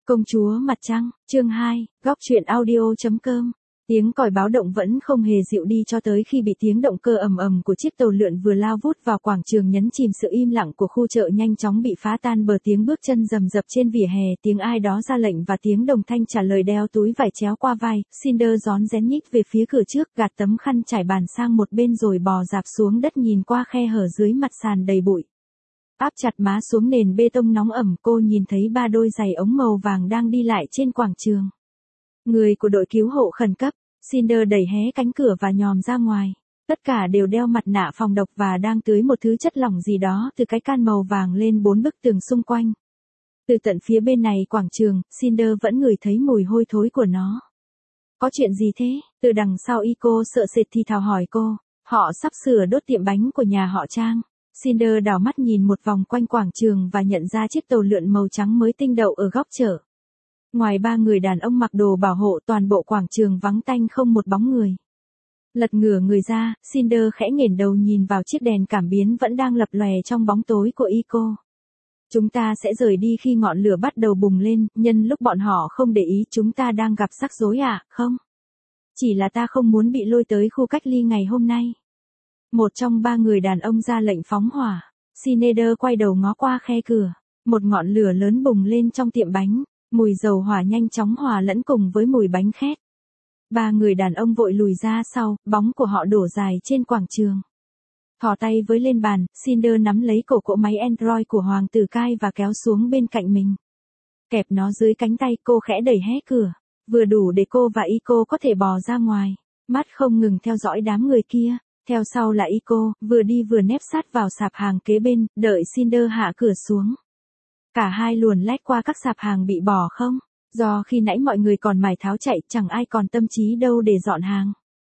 Công chúa mặt trăng, chương 2, góc truyện audio.com. Tiếng còi báo động vẫn không hề dịu đi cho tới khi bị tiếng động cơ ầm ầm của chiếc tàu lượn vừa lao vút vào quảng trường nhấn chìm sự im lặng của khu chợ nhanh chóng bị phá tan bờ tiếng bước chân rầm rập trên vỉa hè, tiếng ai đó ra lệnh và tiếng đồng thanh trả lời đeo túi vải chéo qua vai. Cinder rón rén nhích về phía cửa trước, gạt tấm khăn trải bàn sang một bên rồi bò dạp xuống đất nhìn qua khe hở dưới mặt sàn đầy bụi. Áp chặt má xuống nền bê tông nóng ẩm, cô nhìn thấy ba đôi giày ống màu vàng đang đi lại trên quảng trường. Người của đội cứu hộ khẩn cấp. Cinder đẩy hé cánh cửa và nhòm ra ngoài. Tất cả đều đeo mặt nạ phòng độc và đang tưới một thứ chất lỏng gì đó từ cái can màu vàng lên 4 bức tường xung quanh. Từ tận phía bên này quảng trường, Cinder vẫn ngửi thấy mùi hôi thối của nó. Có chuyện gì thế? Từ đằng sau Ico sợ sệt thì thào hỏi cô. Họ sắp sửa đốt tiệm bánh của nhà họ Trang. Cinder đảo mắt nhìn một vòng quanh quảng trường và nhận ra chiếc tàu lượn màu trắng mới tinh đậu ở góc chợ. Ngoài ba người đàn ông mặc đồ bảo hộ, toàn bộ quảng trường vắng tanh không một bóng người. Lật ngửa người ra, Cinder khẽ nghển đầu nhìn vào chiếc đèn cảm biến vẫn đang lập lòe trong bóng tối của Ico. Chúng ta sẽ rời đi khi ngọn lửa bắt đầu bùng lên, nhân lúc bọn họ không để ý. Chúng ta đang gặp rắc rối à, không? Chỉ là ta không muốn bị lôi tới khu cách ly ngày hôm nay. Một trong ba người đàn ông ra lệnh phóng hỏa. Cinder quay đầu ngó qua khe cửa. Một ngọn lửa lớn bùng lên trong tiệm bánh. Mùi dầu hỏa nhanh chóng hòa lẫn cùng với mùi bánh khét. Ba người đàn ông vội lùi ra sau, bóng của họ đổ dài trên quảng trường. Thò tay với lên bàn, Cinder nắm lấy cổ cỗ máy Android của Hoàng tử Kai và kéo xuống bên cạnh mình. Kẹp nó dưới cánh tay, cô khẽ đẩy hé cửa. Vừa đủ để cô và Ico có thể bò ra ngoài. Mắt không ngừng theo dõi đám người kia. Theo sau là Ico, vừa đi vừa nép sát vào sạp hàng kế bên, đợi Cinder hạ cửa xuống. Cả hai luồn lách qua các sạp hàng bị bỏ không, do khi nãy mọi người còn mải tháo chạy, chẳng ai còn tâm trí đâu để dọn hàng.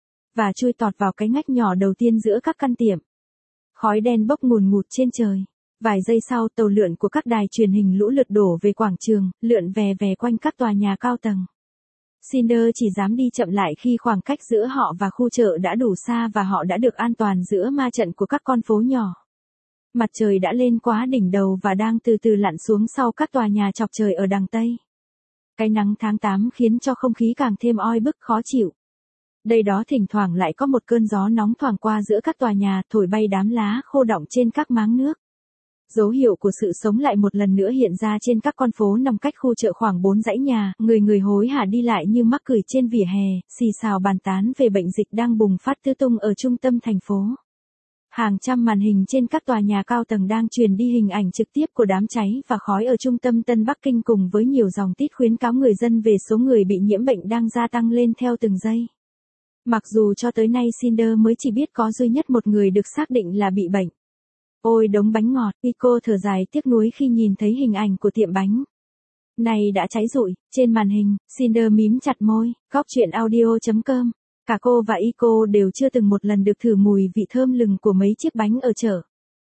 Và chui tọt vào cái ngách nhỏ đầu tiên giữa các căn tiệm. Khói đen bốc ngùn ngụt trên trời. Vài giây sau, tàu lượn của các đài truyền hình lũ lượt đổ về quảng trường, lượn về quanh các tòa nhà cao tầng. Cinder chỉ dám đi chậm lại khi khoảng cách giữa họ và khu chợ đã đủ xa và họ đã được an toàn giữa ma trận của các con phố nhỏ. Mặt trời đã lên quá đỉnh đầu và đang từ từ lặn xuống sau các tòa nhà chọc trời ở đằng Tây. Cái nắng tháng 8 khiến cho không khí càng thêm oi bức khó chịu. Đây đó thỉnh thoảng lại có một cơn gió nóng thoảng qua giữa các tòa nhà, thổi bay đám lá khô đọng trên các máng nước. Dấu hiệu của sự sống lại một lần nữa hiện ra trên các con phố nằm cách khu chợ khoảng 4 dãy nhà, người hối hả đi lại như mắc cười trên vỉa hè, xì xào bàn tán về bệnh dịch đang bùng phát tứ tung ở trung tâm thành phố. Hàng trăm màn hình trên các tòa nhà cao tầng đang truyền đi hình ảnh trực tiếp của đám cháy và khói ở trung tâm Tân Bắc Kinh cùng với nhiều dòng tít khuyến cáo người dân về số người bị nhiễm bệnh đang gia tăng lên theo từng giây. Mặc dù cho tới nay Cinder mới chỉ biết có duy nhất một người được xác định là bị bệnh. Ôi đống bánh ngọt, Ico thở dài tiếc nuối khi nhìn thấy hình ảnh của tiệm bánh. Này đã cháy rụi, trên màn hình, Cinder mím chặt môi, góc truyện audio.com. Cả cô và Ico đều chưa từng một lần được thử mùi vị thơm lừng của mấy chiếc bánh ở chợ.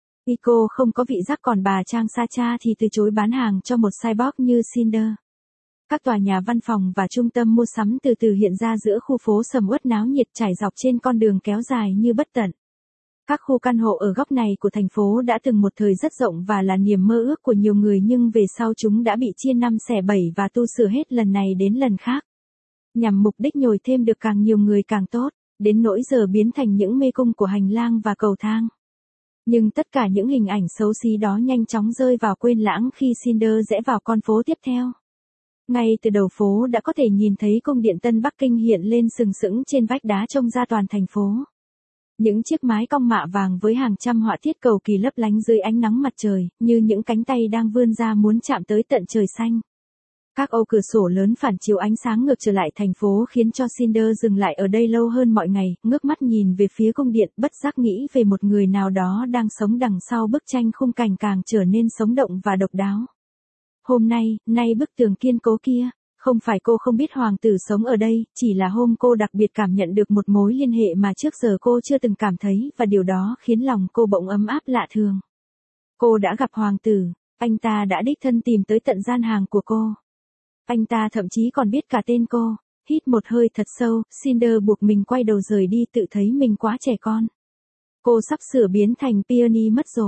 Ico không có vị giác, còn bà Trang Sacha thì từ chối bán hàng cho một cyborg như Cinder. Các tòa nhà văn phòng và trung tâm mua sắm từ từ hiện ra giữa khu phố sầm uất náo nhiệt trải dọc trên con đường kéo dài như bất tận. Các khu căn hộ ở góc này của thành phố đã từng một thời rất rộng và là niềm mơ ước của nhiều người, nhưng về sau chúng đã bị chia năm xẻ bảy và tu sửa hết lần này đến lần khác. Nhằm mục đích nhồi thêm được càng nhiều người càng tốt, đến nỗi giờ biến thành những mê cung của hành lang và cầu thang. Nhưng tất cả những hình ảnh xấu xí đó nhanh chóng rơi vào quên lãng khi Cinder rẽ vào con phố tiếp theo. Ngay từ đầu phố đã có thể nhìn thấy cung điện Tân Bắc Kinh hiện lên sừng sững trên vách đá trông ra toàn thành phố. Những chiếc mái cong mạ vàng với hàng trăm họa tiết cầu kỳ lấp lánh dưới ánh nắng mặt trời, như những cánh tay đang vươn ra muốn chạm tới tận trời xanh. Các ô cửa sổ lớn phản chiếu ánh sáng ngược trở lại thành phố khiến cho Cinder dừng lại ở đây lâu hơn mọi ngày, ngước mắt nhìn về phía cung điện, bất giác nghĩ về một người nào đó đang sống đằng sau bức tranh khung cảnh càng trở nên sống động và độc đáo. Hôm nay bức tường kiên cố kia, không phải cô không biết hoàng tử sống ở đây, chỉ là hôm cô đặc biệt cảm nhận được một mối liên hệ mà trước giờ cô chưa từng cảm thấy, và điều đó khiến lòng cô bỗng ấm áp lạ thường. Cô đã gặp hoàng tử, anh ta đã đích thân tìm tới tận gian hàng của cô. Anh ta thậm chí còn biết cả tên cô. Hít một hơi thật sâu, Cinder buộc mình quay đầu rời đi, tự thấy mình quá trẻ con. Cô sắp sửa biến thành Peony mất rồi.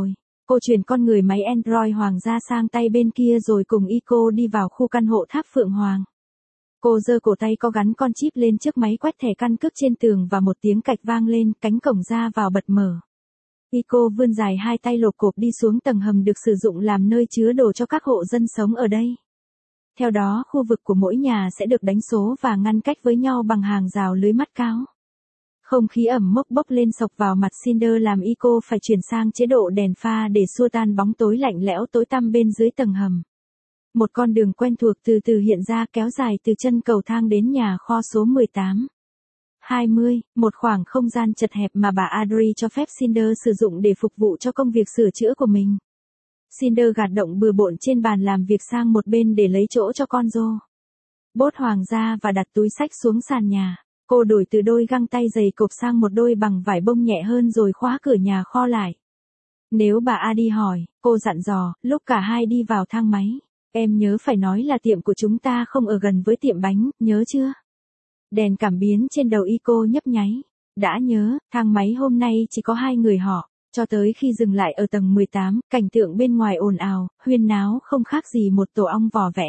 Cô chuyển con người máy Android hoàng gia sang tay bên kia rồi cùng Ico đi vào khu căn hộ tháp Phượng Hoàng. Cô giơ cổ tay có gắn con chip lên trước máy quét thẻ căn cước trên tường và một tiếng cạch vang lên, cánh cổng ra vào bật mở. Ico vươn dài hai tay lộp cộp đi xuống tầng hầm được sử dụng làm nơi chứa đồ cho các hộ dân sống ở đây. Theo đó, khu vực của mỗi nhà sẽ được đánh số và ngăn cách với nhau bằng hàng rào lưới mắt cáo. Không khí ẩm mốc bốc lên sộc vào mặt Cinder làm Ico phải chuyển sang chế độ đèn pha để xua tan bóng tối lạnh lẽo tối tăm bên dưới tầng hầm. Một con đường quen thuộc từ từ hiện ra kéo dài từ chân cầu thang đến nhà kho số 18. 20, một khoảng không gian chật hẹp mà bà Audrey cho phép Cinder sử dụng để phục vụ cho công việc sửa chữa của mình. Cinder gạt động bừa bộn trên bàn làm việc sang một bên để lấy chỗ cho con rô bốt hoàng gia và đặt túi xách xuống sàn nhà. Cô đổi từ đôi găng tay dày cộp sang một đôi bằng vải bông nhẹ hơn rồi khóa cửa nhà kho lại. Nếu bà Adi hỏi, cô dặn dò, lúc cả hai đi vào thang máy. Em nhớ phải nói là tiệm của chúng ta không ở gần với tiệm bánh, nhớ chưa? Đèn cảm biến trên đầu Ico nhấp nháy. Đã nhớ, thang máy hôm nay chỉ có 2 người họ. Cho tới khi dừng lại ở tầng 18, cảnh tượng bên ngoài ồn ào, huyên náo không khác gì một tổ ong vò vẽ.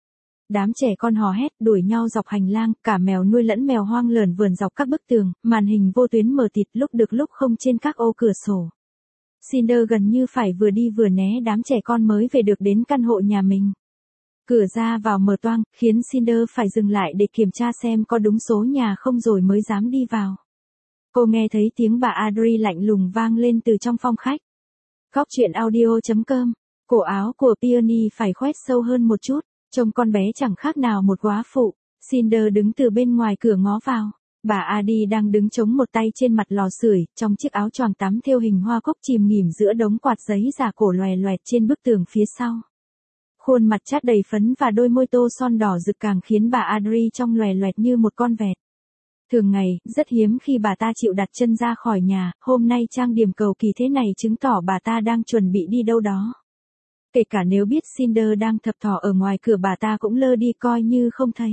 Đám trẻ con hò hét đuổi nhau dọc hành lang, cả mèo nuôi lẫn mèo hoang lởn vởn dọc các bức tường, màn hình vô tuyến mờ tịt lúc được lúc không trên các ô cửa sổ. Cinder gần như phải vừa đi vừa né đám trẻ con mới về được đến căn hộ nhà mình. Cửa ra vào mở toang, khiến Cinder phải dừng lại để kiểm tra xem có đúng số nhà không rồi mới dám đi vào. Cô nghe thấy tiếng bà Audrey lạnh lùng vang lên từ trong phòng khách. Góc chuyện audio.com. Cổ áo của Peony phải khoét sâu hơn một chút, trông con bé chẳng khác nào một góa phụ. Cinder đứng từ bên ngoài cửa ngó vào. Bà Adi đang đứng chống một tay trên mặt lò sưởi, trong chiếc áo choàng tắm thêu hình hoa cúc chìm nghỉm giữa đống quạt giấy giả cổ loè loẹt trên bức tường phía sau. Khuôn mặt chát đầy phấn và đôi môi tô son đỏ rực càng khiến bà Audrey trông loè loẹt như một con vẹt. Thường ngày, rất hiếm khi bà ta chịu đặt chân ra khỏi nhà, hôm nay trang điểm cầu kỳ thế này chứng tỏ bà ta đang chuẩn bị đi đâu đó. Kể cả nếu biết Cinder đang thập thò ở ngoài cửa bà ta cũng lơ đi coi như không thấy.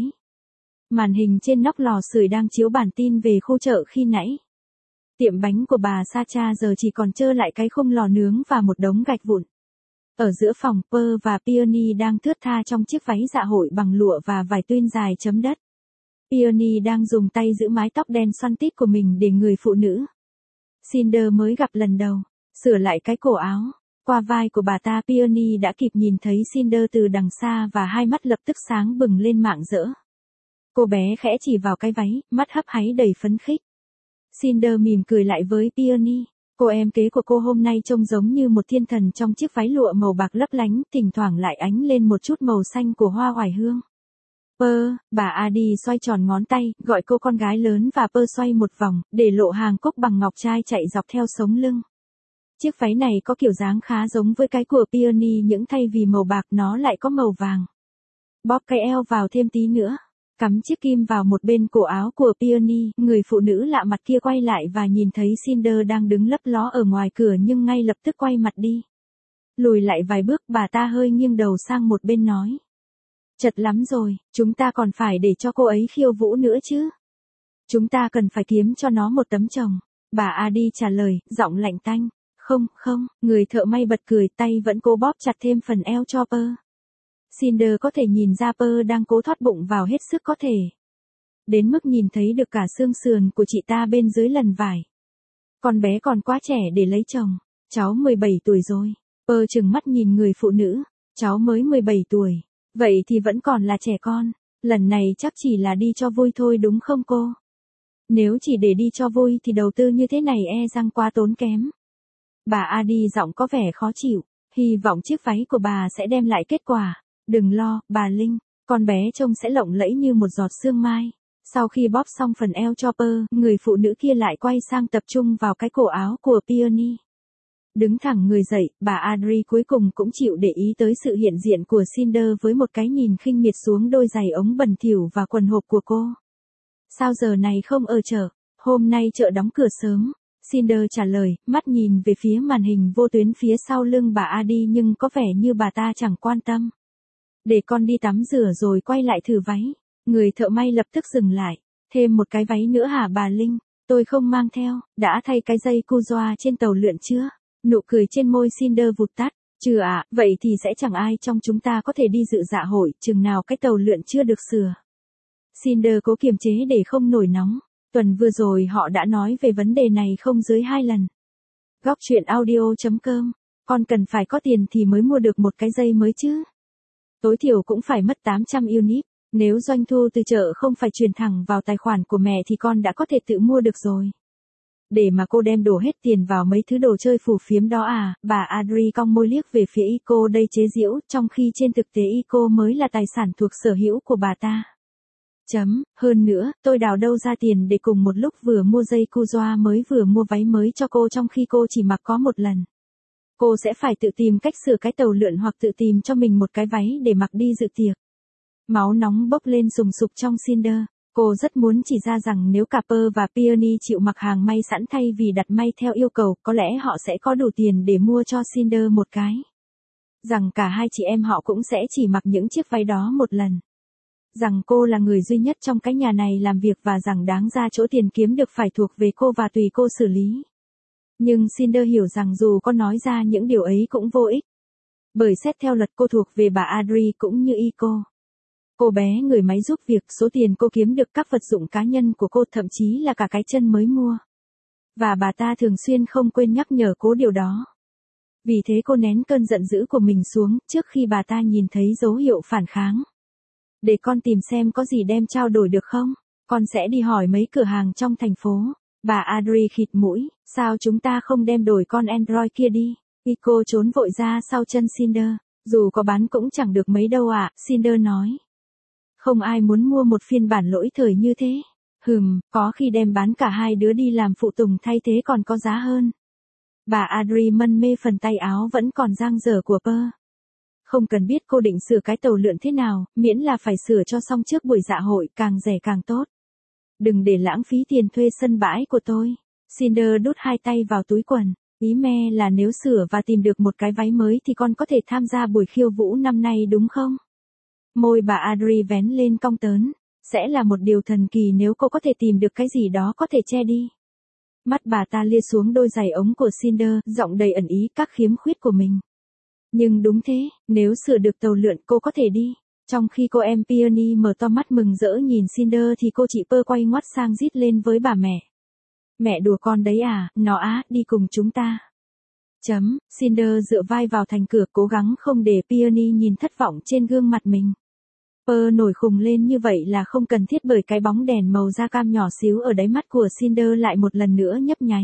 Màn hình trên nóc lò sưởi đang chiếu bản tin về khu chợ khi nãy. Tiệm bánh của bà Sacha giờ chỉ còn trơ lại cái khung lò nướng và một đống gạch vụn. Ở giữa phòng, Pearl và Peony đang thướt tha trong chiếc váy dạ hội bằng lụa và vải tuyên dài chấm đất. Peony đang dùng tay giữ mái tóc đen xoăn tít của mình để người phụ nữ Cinder mới gặp lần đầu, sửa lại cái cổ áo. Qua vai của bà ta Peony đã kịp nhìn thấy Cinder từ đằng xa và hai mắt lập tức sáng bừng lên mảng rỡ. Cô bé khẽ chỉ vào cái váy, mắt hấp háy đầy phấn khích. Cinder mỉm cười lại với Peony. Cô em kế của cô hôm nay trông giống như một thiên thần trong chiếc váy lụa màu bạc lấp lánh, thỉnh thoảng lại ánh lên một chút màu xanh của hoa oải hương. Bà Adi xoay tròn ngón tay, gọi cô con gái lớn và xoay một vòng, để lộ hàng cúc bằng ngọc trai chạy dọc theo sống lưng. Chiếc váy này có kiểu dáng khá giống với cái của Peony nhưng thay vì màu bạc nó lại có màu vàng. Bóp cái eo vào thêm tí nữa. Cắm chiếc kim vào một bên cổ áo của Peony, người phụ nữ lạ mặt kia quay lại và nhìn thấy Cinder đang đứng lấp ló ở ngoài cửa nhưng ngay lập tức quay mặt đi. Lùi lại vài bước bà ta hơi nghiêng đầu sang một bên nói. Chật lắm rồi, chúng ta còn phải để cho cô ấy khiêu vũ nữa chứ. Chúng ta cần phải kiếm cho nó một tấm chồng. Bà Adi trả lời, giọng lạnh tanh. Không, người thợ may bật cười tay vẫn cố bóp chặt thêm phần eo cho Pearl. Cinder có thể nhìn ra Pearl đang cố thoát bụng vào hết sức có thể. Đến mức nhìn thấy được cả xương sườn của chị ta bên dưới lần vải. Con bé còn quá trẻ để lấy chồng. Cháu 17 tuổi rồi. Pearl trừng mắt nhìn người phụ nữ. Cháu mới 17 tuổi. Vậy thì vẫn còn là trẻ con. Lần này chắc chỉ là đi cho vui thôi đúng không cô? Nếu chỉ để đi cho vui thì đầu tư như thế này e rằng quá tốn kém. Bà Adi giọng có vẻ khó chịu. Hy vọng chiếc váy của bà sẽ đem lại kết quả. Đừng lo, bà Linh. Con bé trông sẽ lộng lẫy như một giọt sương mai. Sau khi bóp xong phần eo cho Pearl, người phụ nữ kia lại quay sang tập trung vào cái cổ áo của Peony. Đứng thẳng người dậy, bà Audrey cuối cùng cũng chịu để ý tới sự hiện diện của Cinder với một cái nhìn khinh miệt xuống đôi giày ống bẩn thỉu và quần hộp của cô. Sao giờ này không ở chợ? Hôm nay chợ đóng cửa sớm. Cinder trả lời, mắt nhìn về phía màn hình vô tuyến phía sau lưng bà Adi nhưng có vẻ như bà ta chẳng quan tâm. Để con đi tắm rửa rồi quay lại thử váy. Người thợ may lập tức dừng lại. Thêm một cái váy nữa hả bà Linh? Tôi không mang theo, đã thay cái dây cu doa trên tàu lượn chưa? Nụ cười trên môi Cinder vụt tắt. Chưa ạ, vậy thì sẽ chẳng ai trong chúng ta có thể đi dự dạ hội, chừng nào cái tàu lượn chưa được sửa. Cinder cố kiềm chế để không nổi nóng. Tuần vừa rồi họ đã nói về vấn đề này không dưới 2 lần. Góc chuyện audio.com. Con cần phải có tiền thì mới mua được một cái dây mới chứ. Tối thiểu cũng phải mất 800 unit. Nếu doanh thu từ chợ không phải truyền thẳng vào tài khoản của mẹ thì con đã có thể tự mua được rồi. Để mà cô đem đổ hết tiền vào mấy thứ đồ chơi phù phiếm đó à, bà Adri cong môi liếc về phía Ico đây chế giễu, trong khi trên thực tế Ico mới là tài sản thuộc sở hữu của bà ta. Hơn nữa, tôi đào đâu ra tiền để cùng một lúc vừa mua dây Kuzoa mới vừa mua váy mới cho cô trong khi cô chỉ mặc có một lần. Cô sẽ phải tự tìm cách sửa cái tàu lượn hoặc tự tìm cho mình một cái váy để mặc đi dự tiệc. Máu nóng bốc lên sùng sục trong Cinder. Cô rất muốn chỉ ra rằng nếu cả Pearl và Peony chịu mặc hàng may sẵn thay vì đặt may theo yêu cầu, có lẽ họ sẽ có đủ tiền để mua cho Cinder một cái. Rằng cả hai chị em họ cũng sẽ chỉ mặc những chiếc váy đó một lần. Rằng cô là người duy nhất trong cái nhà này làm việc và rằng đáng ra chỗ tiền kiếm được phải thuộc về cô và tùy cô xử lý. Nhưng Cinder hiểu rằng dù có nói ra những điều ấy cũng vô ích. Bởi xét theo luật cô thuộc về bà Adri cũng như Ico. Cô bé người máy giúp việc, số tiền cô kiếm được các vật dụng cá nhân của cô, thậm chí là cả cái chân mới mua. Và bà ta thường xuyên không quên nhắc nhở cô điều đó. Vì thế cô nén cơn giận dữ của mình xuống trước khi bà ta nhìn thấy dấu hiệu phản kháng. Để con tìm xem có gì đem trao đổi được không? Con sẽ đi hỏi mấy cửa hàng trong thành phố. Bà Adri khịt mũi, sao chúng ta không đem đổi con Android kia đi? Ico trốn vội ra sau chân Cinder. Dù có bán cũng chẳng được mấy đâu ạ, Cinder nói. Không ai muốn mua một phiên bản lỗi thời như thế. Có khi đem bán cả hai đứa đi làm phụ tùng thay thế còn có giá hơn. Bà Adri mân mê phần tay áo vẫn còn dang dở của Pearl. Không cần biết cô định sửa cái tàu lượn thế nào, miễn là phải sửa cho xong trước buổi dạ hội, càng rẻ càng tốt. Đừng để lãng phí tiền thuê sân bãi của tôi. Cinder đút hai tay vào túi quần. Ý me là nếu sửa và tìm được một cái váy mới thì con có thể tham gia buổi khiêu vũ năm nay đúng không? Môi bà Adri vén lên cong tớn. Sẽ là một điều thần kỳ nếu cô có thể tìm được cái gì đó có thể che đi. Mắt bà ta lia xuống đôi giày ống của Cinder, giọng đầy ẩn ý các khiếm khuyết của mình. Nhưng đúng thế, nếu sửa được tàu lượn cô có thể đi. Trong khi cô em Peony mở to mắt mừng rỡ nhìn Cinder thì cô chị Pearl quay ngoắt sang rít lên với bà mẹ. Mẹ đùa con đấy à, nó á, đi cùng chúng ta. Cinder dựa vai vào thành cửa cố gắng không để Peony nhìn thất vọng trên gương mặt mình. Pearl nổi khùng lên như vậy là không cần thiết bởi cái bóng đèn màu da cam nhỏ xíu ở đáy mắt của Cinder lại một lần nữa nhấp nháy.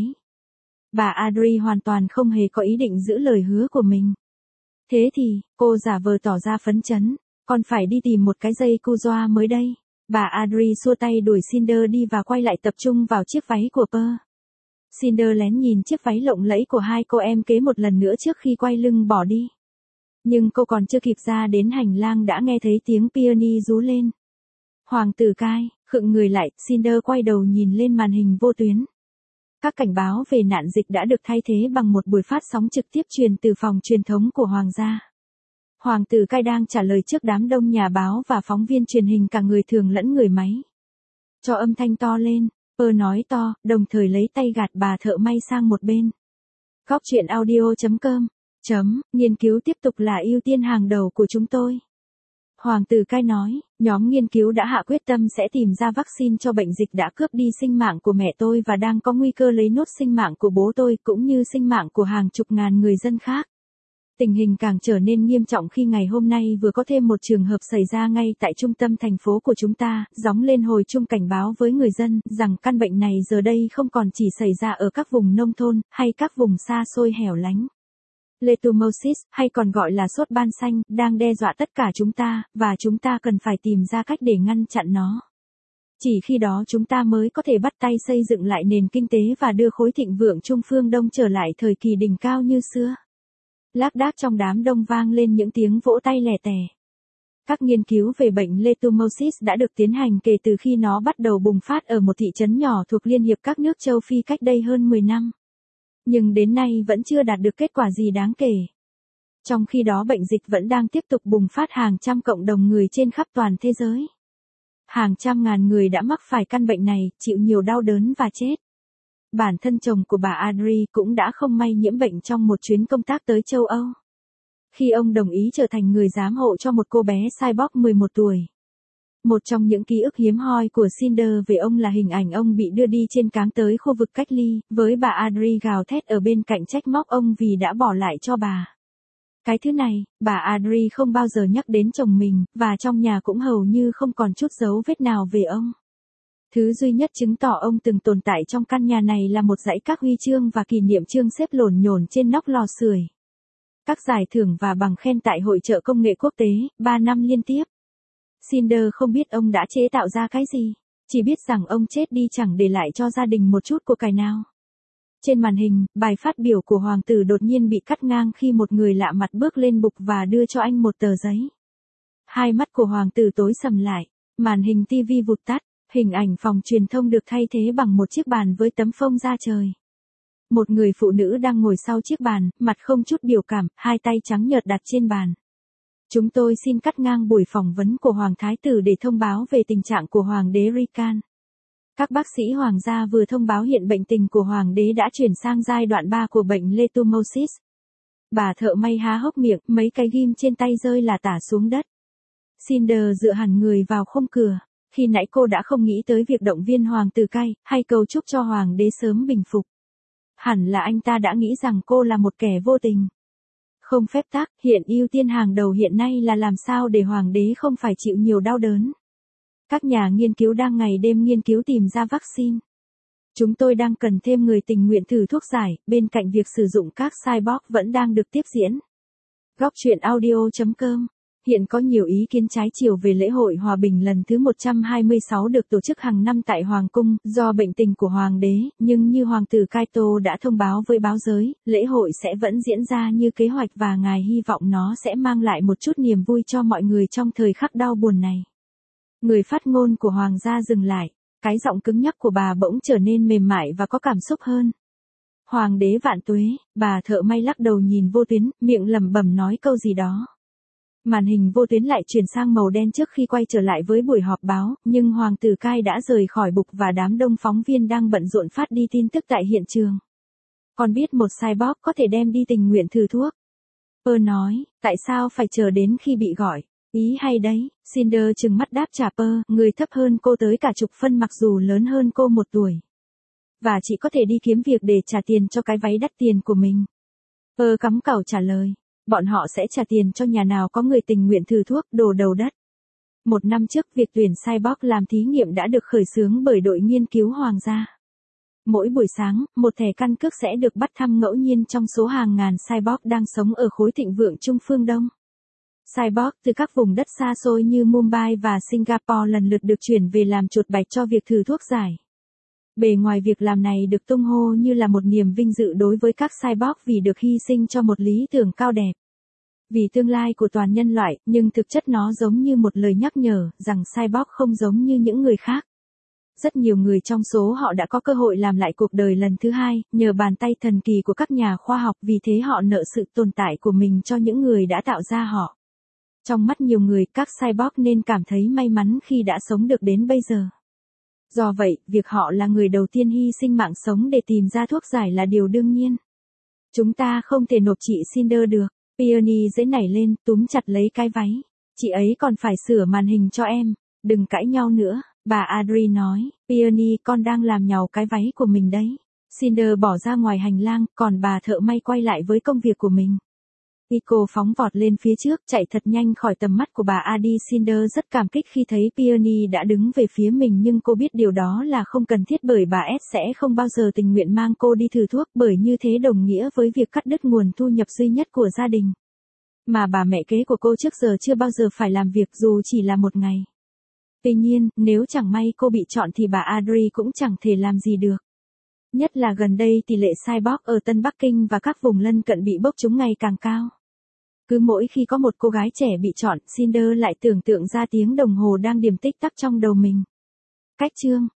Bà Adri hoàn toàn không hề có ý định giữ lời hứa của mình. Thế thì, cô giả vờ tỏ ra phấn chấn, con phải đi tìm một cái dây Kuzoa mới đây. Bà Adri xua tay đuổi Cinder đi và quay lại tập trung vào chiếc váy của Pearl. Cinder lén nhìn chiếc váy lộng lẫy của hai cô em kế một lần nữa trước khi quay lưng bỏ đi. Nhưng cô còn chưa kịp ra đến hành lang đã nghe thấy tiếng Peony rú lên. Hoàng tử cai, khựng người lại, Cinder quay đầu nhìn lên màn hình vô tuyến. Các cảnh báo về nạn dịch đã được thay thế bằng một buổi phát sóng trực tiếp truyền từ phòng truyền thống của Hoàng gia. Hoàng tử cai đang trả lời trước đám đông nhà báo và phóng viên truyền hình cả người thường lẫn người máy. Cho âm thanh to lên, Pearl nói to, đồng thời lấy tay gạt bà thợ may sang một bên. Góc chuyện audio.com. Nghiên cứu tiếp tục là ưu tiên hàng đầu của chúng tôi. Hoàng tử cai nói, nhóm nghiên cứu đã hạ quyết tâm sẽ tìm ra vaccine cho bệnh dịch đã cướp đi sinh mạng của mẹ tôi và đang có nguy cơ lấy nốt sinh mạng của bố tôi cũng như sinh mạng của hàng chục ngàn người dân khác. Tình hình càng trở nên nghiêm trọng khi ngày hôm nay vừa có thêm một trường hợp xảy ra ngay tại trung tâm thành phố của chúng ta, gióng lên hồi chuông cảnh báo với người dân rằng căn bệnh này giờ đây không còn chỉ xảy ra ở các vùng nông thôn hay các vùng xa xôi hẻo lánh. Leishmaniasis, hay còn gọi là sốt ban xanh, đang đe dọa tất cả chúng ta, và chúng ta cần phải tìm ra cách để ngăn chặn nó. Chỉ khi đó chúng ta mới có thể bắt tay xây dựng lại nền kinh tế và đưa khối thịnh vượng Trung phương Đông trở lại thời kỳ đỉnh cao như xưa. Lác đác trong đám đông vang lên những tiếng vỗ tay lẻ tẻ. Các nghiên cứu về bệnh Leishmaniasis đã được tiến hành kể từ khi nó bắt đầu bùng phát ở một thị trấn nhỏ thuộc Liên hiệp các nước châu Phi cách đây hơn 10 năm. Nhưng đến nay vẫn chưa đạt được kết quả gì đáng kể. Trong khi đó bệnh dịch vẫn đang tiếp tục bùng phát hàng trăm cộng đồng người trên khắp toàn thế giới. Hàng trăm ngàn người đã mắc phải căn bệnh này, chịu nhiều đau đớn và chết. Bản thân chồng của bà Audrey cũng đã không may nhiễm bệnh trong một chuyến công tác tới châu Âu. Khi ông đồng ý trở thành người giám hộ cho một cô bé cyborg 11 tuổi. Một trong những ký ức hiếm hoi của Cinder về ông là hình ảnh ông bị đưa đi trên cáng tới khu vực cách ly, với bà Audrey gào thét ở bên cạnh trách móc ông vì đã bỏ lại cho bà. Cái thứ này, bà Audrey không bao giờ nhắc đến chồng mình, và trong nhà cũng hầu như không còn chút dấu vết nào về ông. Thứ duy nhất chứng tỏ ông từng tồn tại trong căn nhà này là một dãy các huy chương và kỷ niệm chương xếp lổn nhổn trên nóc lò sưởi. Các giải thưởng và bằng khen tại Hội chợ Công nghệ Quốc tế, 3 năm liên tiếp. Cinder không biết ông đã chế tạo ra cái gì, chỉ biết rằng ông chết đi chẳng để lại cho gia đình một chút của cải nào. Trên màn hình, bài phát biểu của hoàng tử đột nhiên bị cắt ngang khi một người lạ mặt bước lên bục và đưa cho anh một tờ giấy. Hai mắt của hoàng tử tối sầm lại, màn hình TV vụt tắt, hình ảnh phòng truyền thông được thay thế bằng một chiếc bàn với tấm phông da trời. Một người phụ nữ đang ngồi sau chiếc bàn, mặt không chút biểu cảm, hai tay trắng nhợt đặt trên bàn. Chúng tôi xin cắt ngang buổi phỏng vấn của Hoàng Thái tử để thông báo về tình trạng của Hoàng đế Rican. Các bác sĩ hoàng gia vừa thông báo hiện bệnh tình của Hoàng đế đã chuyển sang giai đoạn 3 của bệnh Leishmaniasis. Bà thợ may há hốc miệng, mấy cái ghim trên tay rơi là tả xuống đất. Cinder dựa hẳn người vào khung cửa. Khi nãy cô đã không nghĩ tới việc động viên hoàng tử cai, hay cầu chúc cho Hoàng đế sớm bình phục. Hẳn là anh ta đã nghĩ rằng cô là một kẻ vô tình. Không phép tắc, hiện ưu tiên hàng đầu hiện nay là làm sao để hoàng đế không phải chịu nhiều đau đớn. Các nhà nghiên cứu đang ngày đêm nghiên cứu tìm ra vaccine. Chúng tôi đang cần thêm người tình nguyện thử thuốc giải, bên cạnh việc sử dụng các cyborg vẫn đang được tiếp diễn. Góc truyện audio.com. Hiện có nhiều ý kiến trái chiều về lễ hội hòa bình lần thứ 126 được tổ chức hàng năm tại Hoàng cung, do bệnh tình của Hoàng đế, nhưng như Hoàng tử Kaito đã thông báo với báo giới, lễ hội sẽ vẫn diễn ra như kế hoạch và ngài hy vọng nó sẽ mang lại một chút niềm vui cho mọi người trong thời khắc đau buồn này. Người phát ngôn của Hoàng gia dừng lại, cái giọng cứng nhắc của bà bỗng trở nên mềm mại và có cảm xúc hơn. Hoàng đế vạn tuế, bà thợ may lắc đầu nhìn vô tuyến, miệng lẩm bẩm nói câu gì đó. Màn hình vô tuyến lại chuyển sang màu đen trước khi quay trở lại với buổi họp báo, nhưng Hoàng tử Cai đã rời khỏi bục và đám đông phóng viên đang bận rộn phát đi tin tức tại hiện trường. Con biết một cyborg có thể đem đi tình nguyện thử thuốc. Nói, tại sao phải chờ đến khi bị gọi? Ý hay đấy, Cinder trừng mắt đáp trả người thấp hơn cô tới cả chục phân mặc dù lớn hơn cô 1 tuổi. Và chị có thể đi kiếm việc để trả tiền cho cái váy đắt tiền của mình. Cắm cẩu trả lời. Bọn họ sẽ trả tiền cho nhà nào có người tình nguyện thử thuốc, đồ đầu đất. 1 năm trước, việc tuyển cyborg làm thí nghiệm đã được khởi xướng bởi đội nghiên cứu hoàng gia. Mỗi buổi sáng, một thẻ căn cước sẽ được bắt thăm ngẫu nhiên trong số hàng ngàn cyborg đang sống ở khối thịnh vượng Trung phương Đông. Cyborg từ các vùng đất xa xôi như Mumbai và Singapore lần lượt được chuyển về làm chuột bạch cho việc thử thuốc giải. Bề ngoài việc làm này được tung hô như là một niềm vinh dự đối với các cyborg vì được hy sinh cho một lý tưởng cao đẹp. Vì tương lai của toàn nhân loại, nhưng thực chất nó giống như một lời nhắc nhở rằng cyborg không giống như những người khác. Rất nhiều người trong số họ đã có cơ hội làm lại cuộc đời lần thứ hai, nhờ bàn tay thần kỳ của các nhà khoa học, vì thế họ nợ sự tồn tại của mình cho những người đã tạo ra họ. Trong mắt nhiều người, các cyborg nên cảm thấy may mắn khi đã sống được đến bây giờ. Do vậy, việc họ là người đầu tiên hy sinh mạng sống để tìm ra thuốc giải là điều đương nhiên. Chúng ta không thể nộp chị Cinder được. Peony dễ nảy lên, túm chặt lấy cái váy. Chị ấy còn phải sửa màn hình cho em. Đừng cãi nhau nữa, bà Audrey nói. Peony, con đang làm nhàu cái váy của mình đấy. Cinder bỏ ra ngoài hành lang, còn bà thợ may quay lại với công việc của mình. Nico phóng vọt lên phía trước, chạy thật nhanh khỏi tầm mắt của bà Adi. Cinder rất cảm kích khi thấy Peony đã đứng về phía mình, nhưng cô biết điều đó là không cần thiết bởi bà S sẽ không bao giờ tình nguyện mang cô đi thử thuốc, bởi như thế đồng nghĩa với việc cắt đứt nguồn thu nhập duy nhất của gia đình. Mà bà mẹ kế của cô trước giờ chưa bao giờ phải làm việc dù chỉ là một ngày. Tuy nhiên, nếu chẳng may cô bị chọn thì bà Audrey cũng chẳng thể làm gì được. Nhất là gần đây tỷ lệ cyborg ở Tân Bắc Kinh và các vùng lân cận bị bốc trúng ngày càng cao. Cứ mỗi khi có một cô gái trẻ bị chọn, Cinder lại tưởng tượng ra tiếng đồng hồ đang điểm tích tắc trong đầu mình. Cách chương